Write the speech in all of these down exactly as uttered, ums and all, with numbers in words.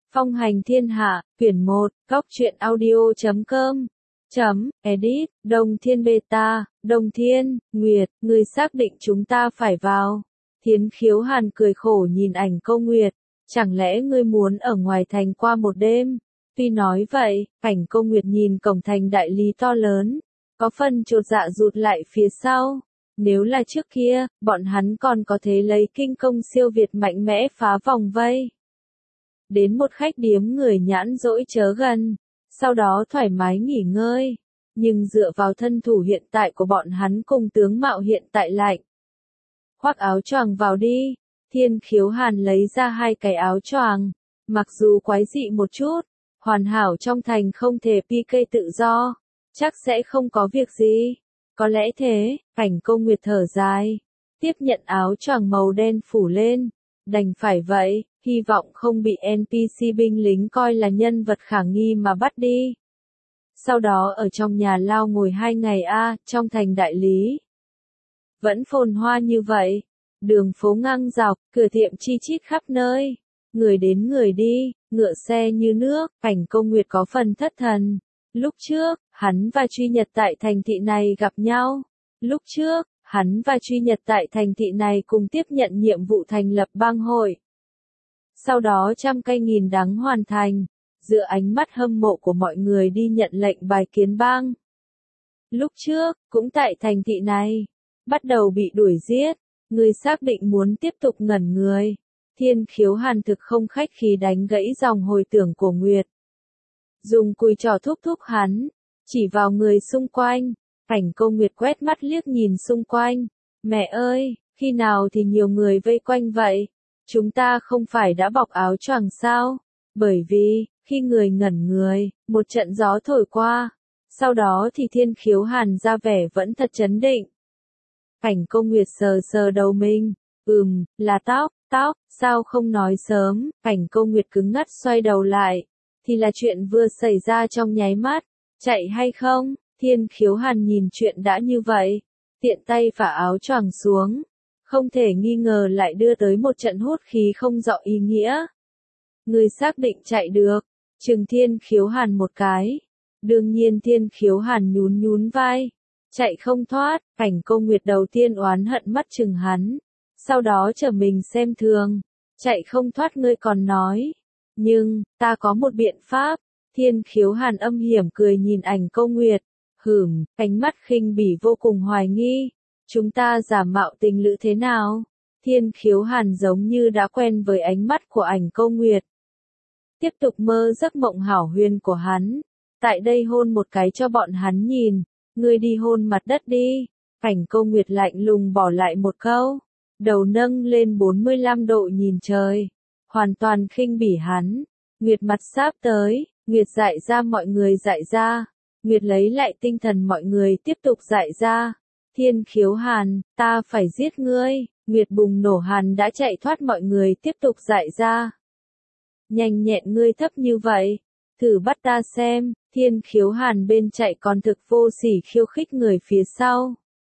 Phong hành thiên hạ, quyển một, góc truyện audio chấm com, chấm, edit, Đông Thiên Beta, Đông Thiên, Nguyệt, ngươi xác định chúng ta phải vào. Thiến Khiếu Hàn cười khổ nhìn ảnh Câu Nguyệt, chẳng lẽ ngươi muốn ở ngoài thành qua một đêm? Tuy nói vậy, ảnh Câu Nguyệt nhìn cổng thành đại lý to lớn, có phần chột dạ rụt lại phía sau. Nếu là trước kia, bọn hắn còn có thể lấy kinh công siêu việt mạnh mẽ phá vòng vây. Đến một khách điếm người nhãn dỗi chớ gần, sau đó thoải mái nghỉ ngơi. Nhưng dựa vào thân thủ hiện tại của bọn hắn cùng tướng mạo hiện tại lạnh. Khoác áo choàng vào đi, Thiên Khiếu Hàn lấy ra hai cái áo choàng, mặc dù quái dị một chút, hoàn hảo trong thành không thể pê ca tự do, chắc sẽ không có việc gì. Có lẽ thế, ảnh Câu Nguyệt thở dài, tiếp nhận áo choàng màu đen phủ lên, đành phải vậy, hy vọng không bị en pê xê binh lính coi là nhân vật khả nghi mà bắt đi. Sau đó ở trong nhà lao ngồi hai ngày a, trong thành đại lý. Vẫn phồn hoa như vậy, đường phố ngang dọc, cửa tiệm chi chít khắp nơi, người đến người đi, ngựa xe như nước, ảnh Câu Nguyệt có phần thất thần. Lúc trước, hắn và Truy Nhật tại thành thị này gặp nhau. Lúc trước, hắn và Truy Nhật tại thành thị này cùng tiếp nhận nhiệm vụ thành lập bang hội. Sau đó trăm cây nghìn đắng hoàn thành, dựa ánh mắt hâm mộ của mọi người đi nhận lệnh bài kiến bang. Lúc trước, cũng tại thành thị này, bắt đầu bị đuổi giết, người xác định muốn tiếp tục ngẩn người. Thiên Khiếu Hàn thực không khách khí đánh gãy dòng hồi tưởng của Nguyệt. Dùng cùi trò thúc thúc hắn, chỉ vào người xung quanh, ảnh Câu Nguyệt quét mắt liếc nhìn xung quanh. Mẹ ơi, khi nào thì nhiều người vây quanh vậy? Chúng ta không phải đã bọc áo choàng sao? Bởi vì, khi người ngẩn người, một trận gió thổi qua. Sau đó thì Thiên Khiếu Hàn ra vẻ vẫn thật chấn định. Ảnh Câu Nguyệt sờ sờ đầu mình. Ừm, là tóc, tóc, sao không nói sớm? Ảnh Câu Nguyệt cứng ngắt xoay đầu lại. Thì là chuyện vừa xảy ra trong nháy mắt. Chạy hay không? Thiên Khiếu Hàn nhìn chuyện đã như vậy. Tiện tay phả áo choàng xuống. Không thể nghi ngờ lại đưa tới một trận hút khí không rõ ý nghĩa. Người xác định chạy được. Chừng Thiên Khiếu Hàn một cái. Đương nhiên Thiên Khiếu Hàn nhún nhún vai. Chạy không thoát, ảnh Câu Nguyệt đầu tiên oán hận mắt chừng hắn. Sau đó trở mình xem thường. Chạy không thoát ngươi còn nói. Nhưng, ta có một biện pháp. Thiên Khiếu Hàn âm hiểm cười nhìn ảnh Câu Nguyệt. Hửm, ánh mắt khinh bỉ vô cùng hoài nghi. Chúng ta giả mạo tình lữ thế nào? Thiên Khiếu Hàn giống như đã quen với ánh mắt của ảnh Câu Nguyệt. Tiếp tục mơ giấc mộng hảo huyền của hắn. Tại đây hôn một cái cho bọn hắn nhìn. Ngươi đi hôn mặt đất đi. Ảnh Câu Nguyệt lạnh lùng bỏ lại một câu. Đầu nâng lên bốn mươi lăm độ nhìn trời. Hoàn toàn khinh bỉ hắn. Nguyệt mặt sáp tới. Nguyệt dại ra mọi người dại ra. Nguyệt lấy lại tinh thần mọi người tiếp tục dại ra. Thiên Khiếu Hàn, ta phải giết ngươi. Nguyệt bùng nổ hàn đã chạy thoát mọi người tiếp tục dại ra. Nhanh nhẹn ngươi thấp như vậy. Thử bắt ta xem. Thiên Khiếu Hàn bên chạy còn thực vô sỉ khiêu khích người phía sau.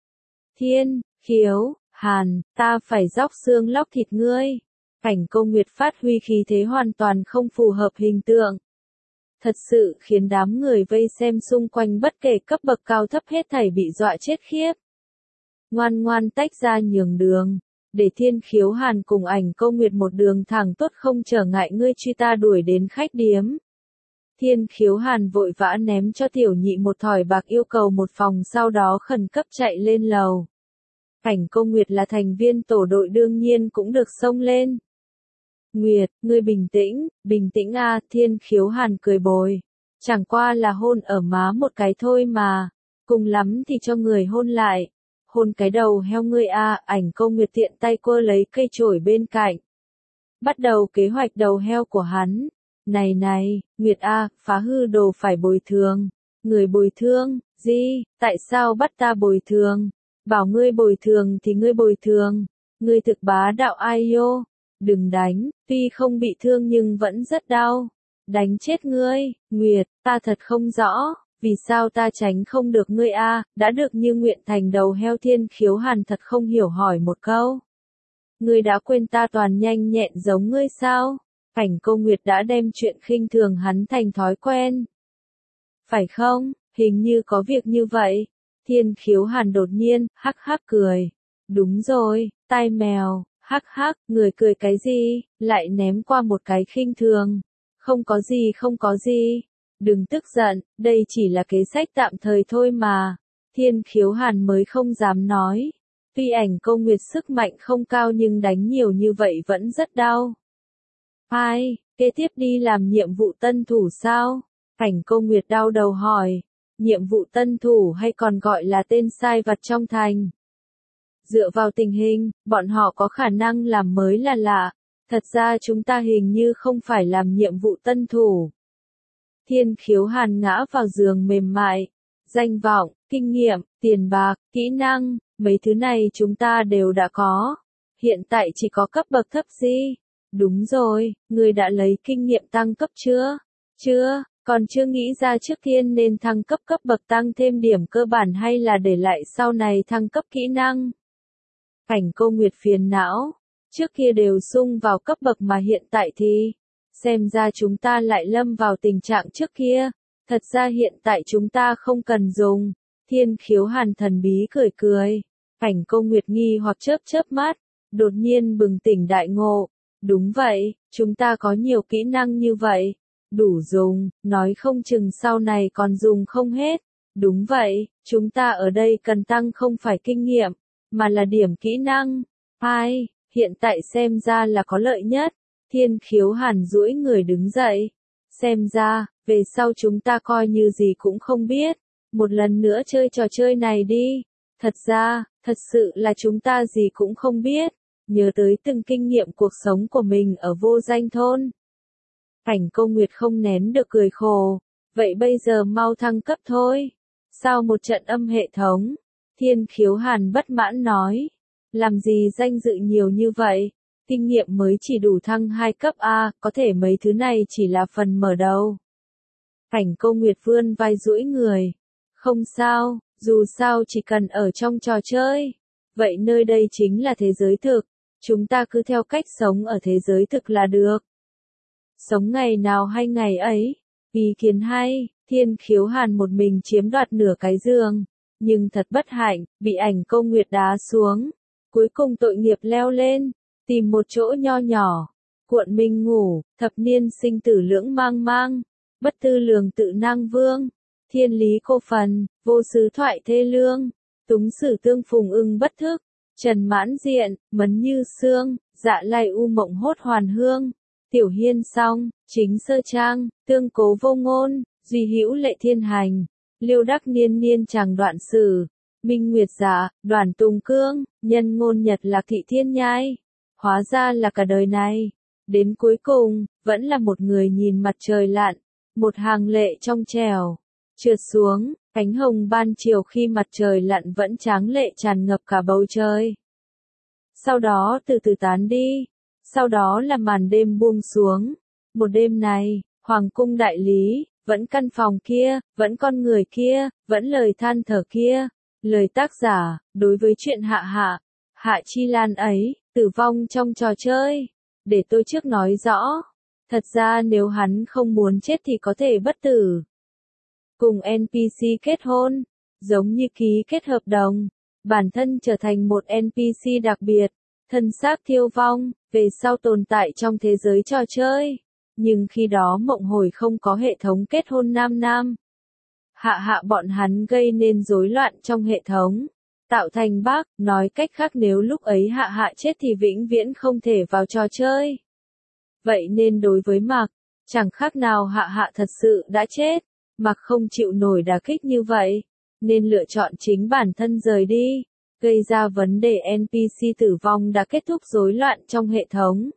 Thiên, Khiếu, Hàn, ta phải róc xương lóc thịt ngươi. Ảnh Câu Nguyệt phát huy khí thế hoàn toàn không phù hợp hình tượng. Thật sự khiến đám người vây xem xung quanh bất kể cấp bậc cao thấp hết thảy bị dọa chết khiếp. Ngoan ngoan tách ra nhường đường, để Thiên Khiếu Hàn cùng ảnh Câu Nguyệt một đường thẳng tốt không trở ngại ngươi truy ta đuổi đến khách điếm. Thiên Khiếu Hàn vội vã ném cho tiểu nhị một thỏi bạc yêu cầu một phòng sau đó khẩn cấp chạy lên lầu. Ảnh Câu Nguyệt là thành viên tổ đội đương nhiên cũng được xông lên. Nguyệt, ngươi bình tĩnh, bình tĩnh a, Thiên Khiếu Hàn cười bồi. Chẳng qua là hôn ở má một cái thôi mà, cùng lắm thì cho người hôn lại. Hôn cái đầu heo ngươi a, ảnh Câu Nguyệt tiện tay quơ lấy cây chổi bên cạnh. Bắt đầu kế hoạch đầu heo của hắn. Này này, Nguyệt a, phá hư đồ phải bồi thường. Người bồi thường, gì, tại sao bắt ta bồi thường? Bảo ngươi bồi thường thì ngươi bồi thường. Ngươi thực bá đạo ai yo. Đừng đánh, tuy không bị thương nhưng vẫn rất đau. Đánh chết ngươi, Nguyệt, ta thật không rõ, vì sao ta tránh không được ngươi a, đã được như nguyện thành đầu heo. Thiên Khiếu Hàn thật không hiểu hỏi một câu. Ngươi đã quên ta toàn nhanh nhẹn giống ngươi sao? Cảnh Cô Nguyệt đã đem chuyện khinh thường hắn thành thói quen. Phải không, hình như có việc như vậy. Thiên Khiếu Hàn đột nhiên, hắc hắc cười. Đúng rồi, tai mèo, hắc hắc, người cười cái gì, lại ném qua một cái khinh thường. Không có gì không có gì. Đừng tức giận, đây chỉ là kế sách tạm thời thôi mà. Thiên Khiếu Hàn mới không dám nói. Tuy Ảnh Cô Nguyệt sức mạnh không cao nhưng đánh nhiều như vậy vẫn rất đau. Ai, kế tiếp đi làm nhiệm vụ tân thủ sao? Ảnh Cô Nguyệt đau đầu hỏi. Nhiệm vụ tân thủ hay còn gọi là tên sai vặt trong thành? Dựa vào tình hình, bọn họ có khả năng làm mới là lạ. Thật ra chúng ta hình như không phải làm nhiệm vụ tân thủ. Thiên Khiếu Hàn ngã vào giường mềm mại. Danh vọng, kinh nghiệm, tiền bạc, kỹ năng, mấy thứ này chúng ta đều đã có. Hiện tại chỉ có cấp bậc thấp gì? Đúng rồi, người đã lấy kinh nghiệm tăng cấp chưa? Chưa, còn chưa nghĩ ra trước tiên nên thăng cấp cấp bậc tăng thêm điểm cơ bản hay là để lại sau này thăng cấp kỹ năng? Cảnh Cô Nguyệt phiền não. Trước kia đều sung vào cấp bậc mà hiện tại thì, xem ra chúng ta lại lâm vào tình trạng trước kia. Thật ra hiện tại chúng ta không cần dùng. Thiên Khiếu Hàn thần bí cười cười. Cảnh Cô Nguyệt nghi hoặc chớp chớp mắt, đột nhiên bừng tỉnh đại ngộ. Đúng vậy, chúng ta có nhiều kỹ năng như vậy. Đủ dùng, nói không chừng sau này còn dùng không hết. Đúng vậy, chúng ta ở đây cần tăng không phải kinh nghiệm, mà là điểm kỹ năng. Ai, hiện tại xem ra là có lợi nhất. Thiên Khiếu Hàn duỗi người đứng dậy. Xem ra, về sau chúng ta coi như gì cũng không biết. Một lần nữa chơi trò chơi này đi. Thật ra, thật sự là chúng ta gì cũng không biết. Nhớ tới từng kinh nghiệm cuộc sống của mình ở vô danh thôn. Cảnh Cô Nguyệt không nén được cười khổ. Vậy bây giờ mau thăng cấp thôi. Sau một trận âm hệ thống, Thiên Khiếu Hàn bất mãn nói. Làm gì danh dự nhiều như vậy? Kinh nghiệm mới chỉ đủ thăng hai cấp A, có thể mấy thứ này chỉ là phần mở đầu. Cảnh Cô Nguyệt vươn vai duỗi người. Không sao, dù sao chỉ cần ở trong trò chơi. Vậy nơi đây chính là thế giới thực. Chúng ta cứ theo cách sống ở thế giới thực là được. Sống ngày nào hay ngày ấy. Ý kiến hay, Thiên Khiếu Hàn một mình chiếm đoạt nửa cái giường. Nhưng thật bất hạnh, bị Ảnh Cô Nguyệt đá xuống. Cuối cùng tội nghiệp leo lên, tìm một chỗ nho nhỏ. Cuộn mình ngủ, thập niên sinh tử lưỡng mang mang. Bất tư lường tự năng vương. Thiên lý cô phần, vô sứ thoại thê lương. Túng sử tương phùng ưng bất thức. Trần mãn diện, mấn như xương, dạ lai u mộng hốt hoàn hương. Tiểu hiên song, chính sơ trang, tương cố vô ngôn, duy hữu lệ thiên hành. Liêu đắc niên niên chàng đoạn sử. Minh Nguyệt giả, đoàn tùng cương, nhân ngôn nhật lạc thị thiên nhai. Hóa ra là cả đời này. Đến cuối cùng, vẫn là một người nhìn mặt trời lặn. Một hàng lệ trong trèo. Trượt xuống, cánh hồng ban chiều khi mặt trời lặn vẫn tráng lệ tràn ngập cả bầu trời. Sau đó từ từ tán đi. Sau đó là màn đêm buông xuống. Một đêm này, Hoàng cung đại lý, vẫn căn phòng kia, vẫn con người kia, vẫn lời than thở kia. Lời tác giả, đối với chuyện Hạ Hạ, Hạ Chi Lan ấy, tử vong trong trò chơi. Để tôi trước nói rõ. Thật ra nếu hắn không muốn chết thì có thể bất tử. Cùng en pê xê kết hôn, giống như ký kết hợp đồng. Bản thân trở thành một en pê xê đặc biệt, thân xác thiêu vong, về sau tồn tại trong thế giới trò chơi. Nhưng khi đó Mộng Hồi không có hệ thống kết hôn nam nam. Hạ hạ bọn hắn gây nên rối loạn trong hệ thống. Tạo thành bug, nói cách khác nếu lúc ấy hạ hạ chết thì vĩnh viễn không thể vào trò chơi. Vậy nên đối với Mạc, chẳng khác nào hạ hạ thật sự đã chết. Mạc không chịu nổi đả kích như vậy, nên lựa chọn chính bản thân rời đi, gây ra vấn đề en pê xê tử vong đã kết thúc rối loạn trong hệ thống.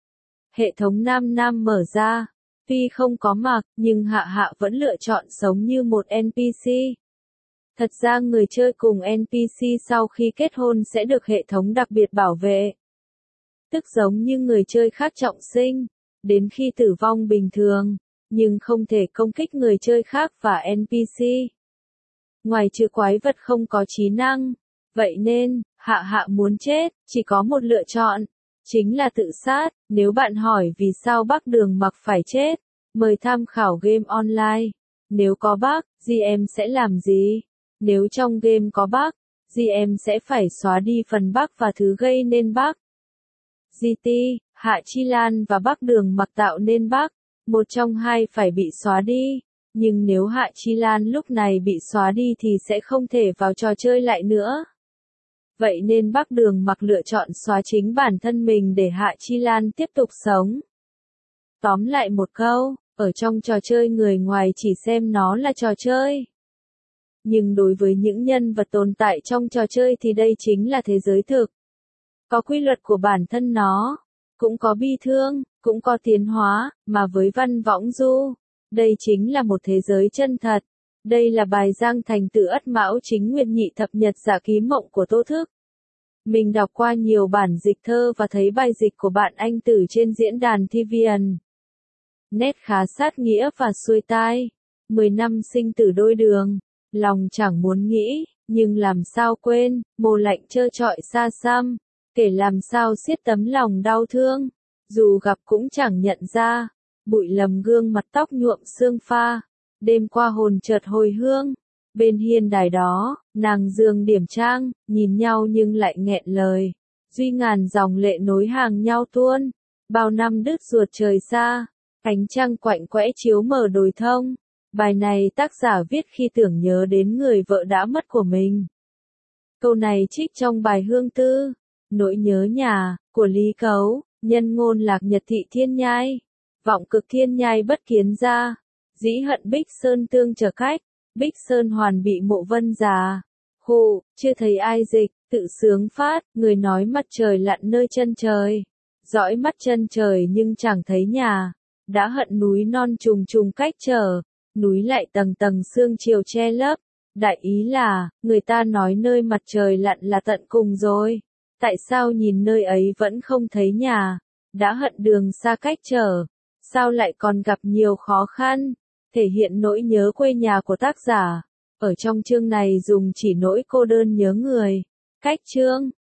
Hệ thống nam nam mở ra, tuy không có Mạc, nhưng hạ hạ vẫn lựa chọn sống như một en pê xê. Thật ra người chơi cùng en pê xê sau khi kết hôn sẽ được hệ thống đặc biệt bảo vệ. Tức giống như người chơi khác trọng sinh, đến khi tử vong bình thường, nhưng không thể công kích người chơi khác và en pê xê. Ngoài trừ quái vật không có trí năng, vậy nên, hạ hạ muốn chết, chỉ có một lựa chọn, chính là tự sát. Nếu bạn hỏi vì sao bác Đường Mặc phải chết, mời tham khảo game online. Nếu có bác, giê em sẽ làm gì? Nếu trong game có bác, giê em sẽ phải xóa đi phần bác và thứ gây nên bác. giê tê, Hạ Chi Lan và bác Đường Mặc tạo nên bác, một trong hai phải bị xóa đi. Nhưng nếu Hạ Chi Lan lúc này bị xóa đi thì sẽ không thể vào trò chơi lại nữa. Vậy nên bác Đường Mặc lựa chọn xóa chính bản thân mình để Hạ Chi Lan tiếp tục sống. Tóm lại một câu, ở trong trò chơi người ngoài chỉ xem nó là trò chơi. Nhưng đối với những nhân vật tồn tại trong trò chơi thì đây chính là thế giới thực. Có quy luật của bản thân nó, cũng có bi thương, cũng có tiến hóa, mà với Văn Võng Du, đây chính là một thế giới chân thật. Đây là bài Giang Thành Tự Ất Mão Chính Nguyệt Nhị Thập Nhật Giả Ký Mộng của Tô Thức. Mình đọc qua nhiều bản dịch thơ và thấy bài dịch của bạn Anh Tử trên diễn đàn thi vi ần. Nét khá sát nghĩa và xuôi tai. Mười năm sinh tử đôi đường, lòng chẳng muốn nghĩ, nhưng làm sao quên, mồ lạnh trơ trọi xa xăm, kể làm sao xiết tấm lòng đau thương, dù gặp cũng chẳng nhận ra, bụi lầm gương mặt tóc nhuộm sương pha, đêm qua hồn chợt hồi hương, bên hiên đài đó, nàng dương điểm trang, nhìn nhau nhưng lại nghẹn lời, duy ngàn dòng lệ nối hàng nhau tuôn, bao năm đứt ruột trời xa, ánh trăng quạnh quẽ chiếu mờ đồi thông. Bài này tác giả viết khi tưởng nhớ đến người vợ đã mất của mình. Câu này trích trong bài Hương Tư, Nỗi nhớ nhà, của Lý Cấu, nhân ngôn Lạc Nhật Thị Thiên Nhai. Vọng cực thiên nhai bất kiến ra, dĩ hận Bích Sơn tương trở cách, Bích Sơn hoàn bị mộ vân già. Hù, chưa thấy ai dịch, tự sướng phát, người nói mặt trời lặn nơi chân trời. Dõi mắt chân trời nhưng chẳng thấy nhà, đã hận núi non trùng trùng cách trở. Núi lại tầng tầng sương chiều che lấp, đại ý là, người ta nói nơi mặt trời lặn là tận cùng rồi, tại sao nhìn nơi ấy vẫn không thấy nhà, đã hận đường xa cách trở, sao lại còn gặp nhiều khó khăn, thể hiện nỗi nhớ quê nhà của tác giả, ở trong chương này dùng chỉ nỗi cô đơn nhớ người, cách chương.